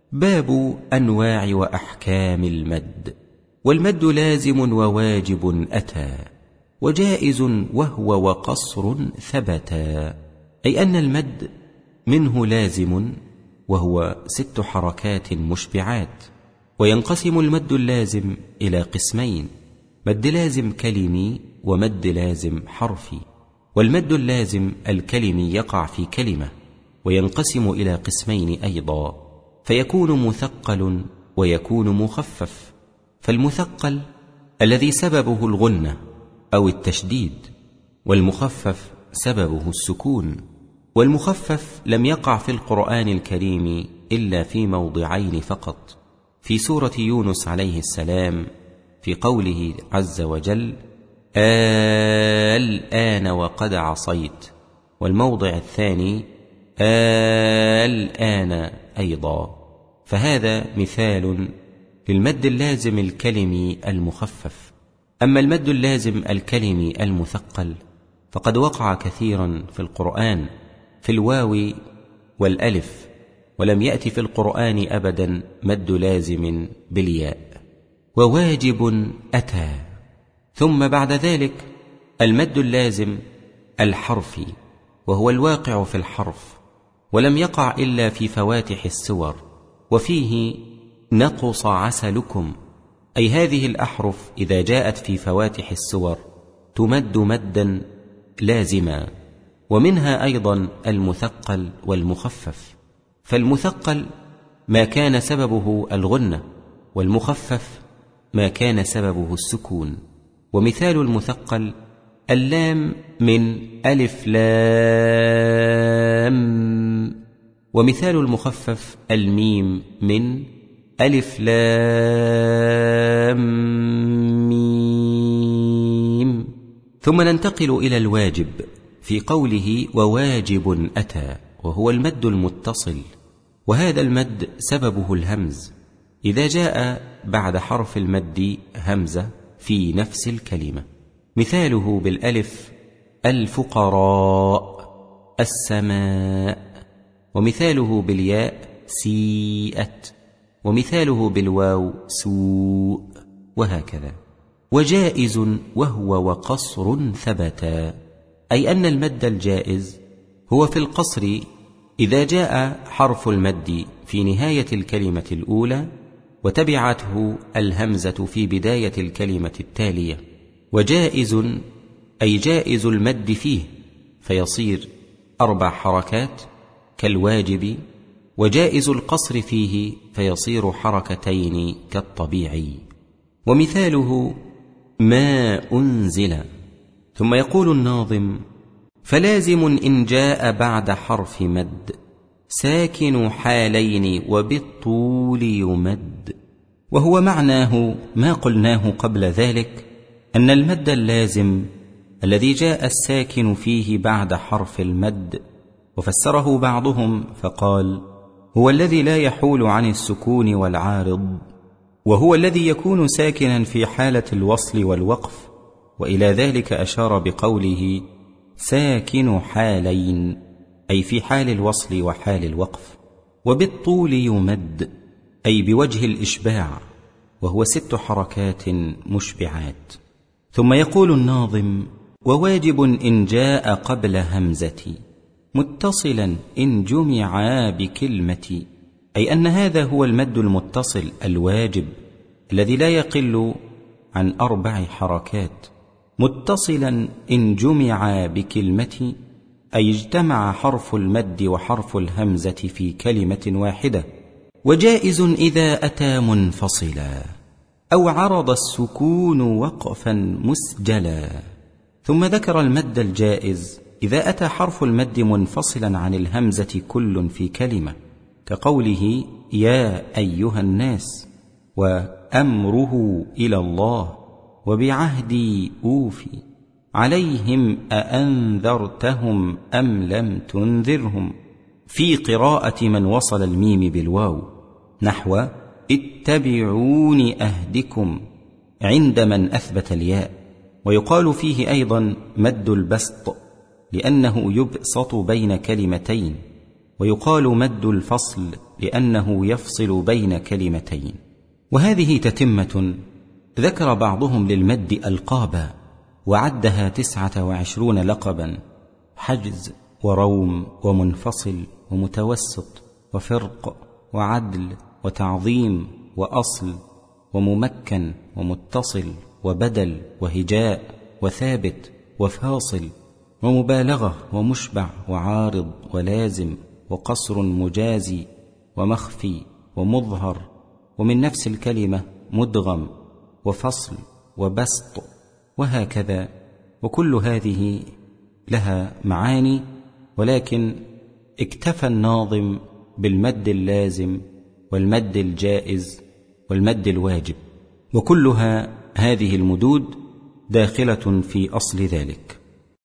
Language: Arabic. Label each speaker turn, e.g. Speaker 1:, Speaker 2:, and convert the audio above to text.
Speaker 1: باب أنواع وأحكام المد. والمد لازم وواجب أتى، وجائز وهو وقصر ثبتا، أي أن المد منه لازم وهو 6 حركات مشبعات. وينقسم المد اللازم إلى قسمين: مد لازم كلمي ومد لازم حرفي. والمد اللازم الكلمي يقع في كلمة، وينقسم إلى قسمين أيضا، فيكون مثقل ويكون مخفف. فالمثقل الذي سببه الغنة أو التشديد، والمخفف سببه السكون. والمخفف لم يقع في القرآن الكريم إلا في موضعين فقط: في سورة يونس عليه السلام في قوله عز وجل: الآن وقد عصيت، والموضع الثاني الآن أيضا. فهذا مثال للمد اللازم الكلمي المخفف. أما المد اللازم الكلمي المثقل فقد وقع كثيرا في القرآن في الواو والألف، ولم يأتي في القرآن أبدا مد لازم بالياء. وواجب أتى. ثم بعد ذلك المد اللازم الحرفي، وهو الواقع في الحرف، ولم يقع إلا في فواتح السور. وفيه نقص عسلكم، أي هذه الأحرف إذا جاءت في فواتح السور تمد مدا لازما. ومنها أيضا المثقل والمخفف. فالمثقل ما كان سببه الغنة، والمخفف ما كان سببه السكون. ومثال المثقل اللام من ألف لام، ومثال المخفف الميم من ألف لام ميم. ثم ننتقل إلى الواجب في قوله وواجب أتى، وهو المد المتصل. وهذا المد سببه الهمز، إذا جاء بعد حرف المد همزة في نفس الكلمة. مثاله بالألف الفقراء، السماء. ومثاله بالياء سيئت. ومثاله بالواو سوء، وهكذا. وجائز وهو وقصر ثبتا، أي أن المد الجائز هو في القصر إذا جاء حرف المد في نهاية الكلمة الأولى وتبعته الهمزة في بداية الكلمة التالية. وجائز أي جائز المد فيه، فيصير 4 حركات كالواجب. وجائز القصر فيه فيصير 2 حركتين كالطبيعي. ومثاله ما أنزل. ثم يقول الناظم: فلازم إن جاء بعد حرف مد ساكن حالين وبالطول يمد. وهو معناه ما قلناه قبل ذلك، أن المد اللازم الذي جاء الساكن فيه بعد حرف المد، وفسره بعضهم فقال: هو الذي لا يحول عن السكون والعارض، وهو الذي يكون ساكنا في حالة الوصل والوقف. وإلى ذلك أشار بقوله ساكن حالين، أي في حال الوصل وحال الوقف. وبالطول يمد، أي بوجه الإشباع، وهو 6 حركات مشبعات. ثم يقول الناظم: وواجب إن جاء قبل همزة متصلا إن جمعا بكلمة، أي أن هذا هو المد المتصل الواجب الذي لا يقل عن 4 حركات. متصلا إن جمعا بكلمة، أي اجتمع حرف المد وحرف الهمزة في كلمة واحدة. وجائز إذا أتى منفصلا أو عرض السكون وقفا مسجلا. ثم ذكر المد الجائز إذا أتى حرف المد منفصلا عن الهمزة كل في كلمة، كقوله يا أيها الناس، وأمره إلى الله، وبعهدي أوفي، عليهم أأنذرتهم أم لم تنذرهم، في قراءة من وصل الميم بالواو، نحو اتبعوني أهدكم عند من أثبت الياء. ويقال فيه أيضا مد البسط، لأنه يبسط بين كلمتين، ويقال مد الفصل لأنه يفصل بين كلمتين. وهذه تتمة ذكر بعضهم للمد ألقابا وعدها 29 لقبا: حجز وروم ومنفصل ومتوسط وفرق وعدل وتعظيم وأصل وممكن ومتصل وبدل وهجاء وثابت وفاصل ومبالغة ومشبع وعارض ولازم وقصر مجازي ومخفي ومظهر، ومن نفس الكلمة مدغم وفصل وبسط، وهكذا. وكل هذه لها معاني، ولكن اكتفى الناظم بالمد اللازم والمد الجائز والمد الواجب، وكلها هذه المدود داخلة في أصل ذلك.